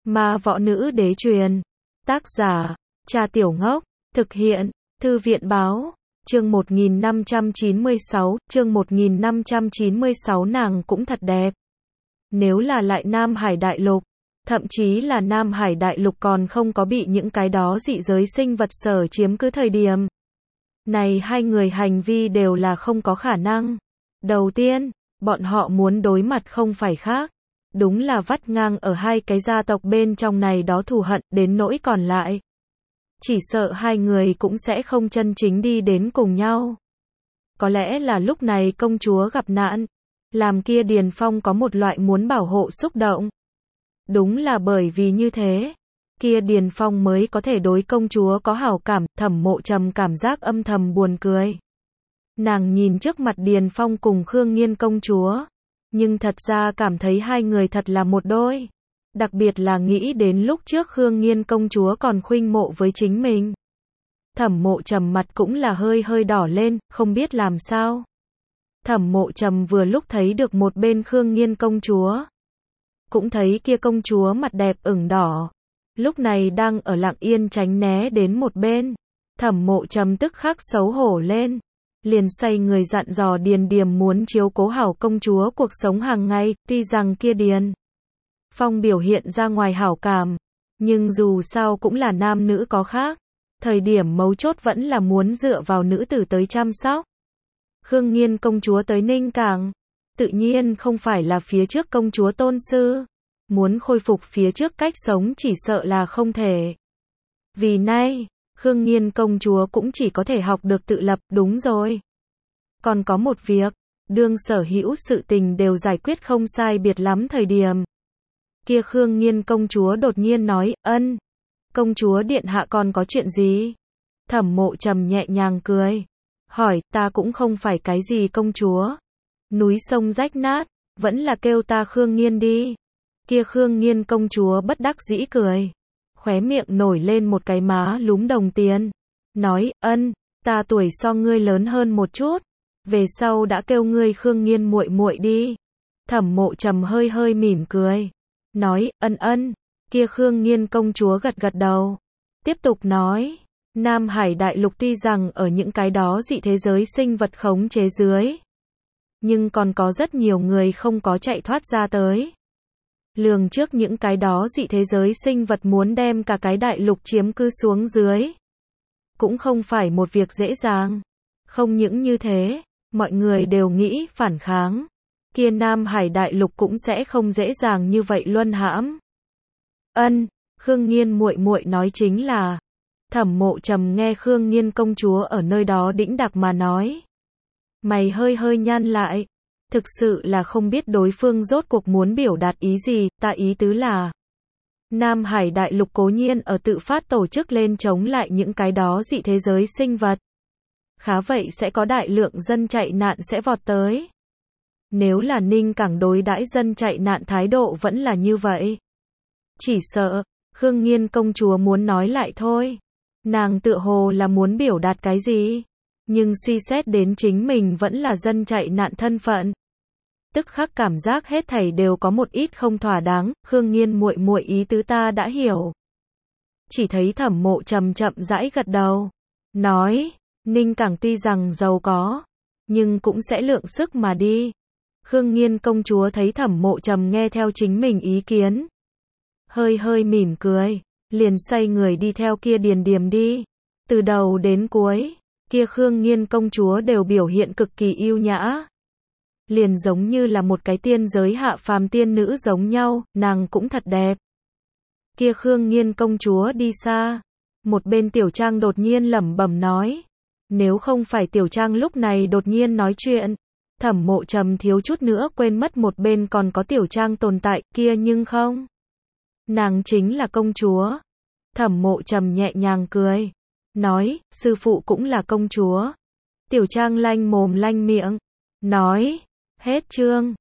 Ma võ nữ đế truyền. Tác giả, Cha Tiểu Ngốc. Thực hiện, Thư viện báo. Chương 1596, chương 1596 nàng cũng thật đẹp. Nếu là lại Nam Hải Đại Lục, thậm chí là Nam Hải Đại Lục còn không có bị những cái đó dị giới sinh vật sở chiếm cứ thời điểm. Này hai người hành vi đều là không có khả năng. Đầu tiên, bọn họ muốn đối mặt không phải khác. Đúng là vắt ngang ở hai cái gia tộc bên trong này đó thù hận đến nỗi còn lại. Chỉ sợ hai người cũng sẽ không chân chính đi đến cùng nhau. Có lẽ là lúc này công chúa gặp nạn, làm kia Điền Phong có một loại muốn bảo hộ xúc động. Đúng là bởi vì như thế, kia Điền Phong mới có thể đối công chúa có hảo cảm. Thẩm Mộ Trầm cảm giác âm thầm buồn cười. Nàng nhìn trước mặt Điền Phong cùng Khương Nghiên công chúa, nhưng thật ra cảm thấy hai người thật là một đôi. Đặc biệt là nghĩ đến lúc trước Khương Nghiên công chúa còn khuynh mộ với chính mình. Thẩm Mộ Trầm mặt cũng là hơi hơi đỏ lên, không biết làm sao. Thẩm Mộ Trầm vừa lúc thấy được một bên Khương Nghiên công chúa, cũng thấy kia công chúa mặt đẹp ửng đỏ, lúc này đang ở lặng yên tránh né đến một bên. Thẩm Mộ Trầm tức khắc xấu hổ lên, liền xoay người dặn dò Điền Điềm muốn chiếu cố hảo công chúa cuộc sống hàng ngày. Tuy rằng kia Điền Phong biểu hiện ra ngoài hảo cảm, nhưng dù sao cũng là nam nữ có khác, thời điểm mấu chốt vẫn là muốn dựa vào nữ tử tới chăm sóc. Khương Nghiên công chúa tới Ninh Cảng, tự nhiên không phải là phía trước công chúa tôn sư, muốn khôi phục phía trước cách sống chỉ sợ là không thể. Vì nay, Khương Nghiên công chúa cũng chỉ có thể học được tự lập. Đúng rồi, còn có một việc, đương sở hữu sự tình đều giải quyết không sai biệt lắm thời điểm, kia Khương Nghiên công chúa đột nhiên nói, ân, công chúa điện hạ còn có chuyện gì? Thẩm Mộ Trầm nhẹ nhàng cười, hỏi, ta cũng không phải cái gì công chúa, núi sông rách nát, vẫn là kêu ta Khương Nghiên đi. Kia Khương Nghiên công chúa bất đắc dĩ cười, khóe miệng nổi lên một cái má lúm đồng tiền, nói, ân, ta tuổi so ngươi lớn hơn một chút, về sau đã kêu ngươi Khương Nghiên muội muội đi. Thẩm Mộ Trầm hơi hơi mỉm cười, nói, ân ân. Kia Khương Nghiên công chúa gật gật đầu, tiếp tục nói, Nam Hải Đại Lục tuy rằng ở những cái đó dị thế giới sinh vật khống chế dưới, nhưng còn có rất nhiều người không có chạy thoát ra tới. Lường trước những cái đó dị thế giới sinh vật muốn đem cả cái đại lục chiếm cứ xuống dưới, cũng không phải một việc dễ dàng. Không những như thế, mọi người đều nghĩ phản kháng, kia Nam Hải Đại Lục cũng sẽ không dễ dàng như vậy luân hãm. Ân, Khương Nghiên muội muội nói chính là. Thẩm Mộ Trầm nghe Khương Nghiên công chúa ở nơi đó đĩnh đạc mà nói, mày hơi hơi nhăn lại, thực sự là không biết đối phương rốt cuộc muốn biểu đạt ý gì. Ta ý tứ là, Nam Hải Đại Lục cố nhiên ở tự phát tổ chức lên chống lại những cái đó dị thế giới sinh vật, khá vậy sẽ có đại lượng dân chạy nạn sẽ vọt tới. Nếu là Ninh Cảng đối đãi dân chạy nạn thái độ vẫn là như vậy, chỉ sợ, Khương Nghiên công chúa muốn nói lại thôi. Nàng tựa hồ là muốn biểu đạt cái gì, nhưng suy xét đến chính mình vẫn là dân chạy nạn thân phận, tức khắc cảm giác hết thảy đều có một ít không thỏa đáng. Khương Nghiên muội muội ý tứ ta đã hiểu. Chỉ thấy Thẩm Mộ Trầm chậm rãi gật đầu, nói, Ninh Cảng tuy rằng giàu có, nhưng cũng sẽ lượng sức mà đi. Khương Nghiên công chúa thấy Thẩm Mộ Trầm nghe theo chính mình ý kiến, hơi hơi mỉm cười, liền xoay người đi theo kia Điền Điềm đi. Từ đầu đến cuối, kia Khương Nghiên công chúa đều biểu hiện cực kỳ yêu nhã, liền giống như là một cái tiên giới hạ phàm tiên nữ giống nhau. Nàng cũng thật đẹp. Kia Khương Nghiên công chúa đi xa, một bên Tiểu Trang đột nhiên lẩm bẩm nói, nếu không phải Tiểu Trang lúc này đột nhiên nói chuyện, Thẩm Mộ Trầm thiếu chút nữa quên mất một bên còn có Tiểu Trang tồn tại. Kia nhưng không, nàng chính là công chúa. Thẩm Mộ Trầm nhẹ nhàng cười, nói, sư phụ cũng là công chúa. Tiểu Trang lanh mồm lanh miệng, nói, hết chương.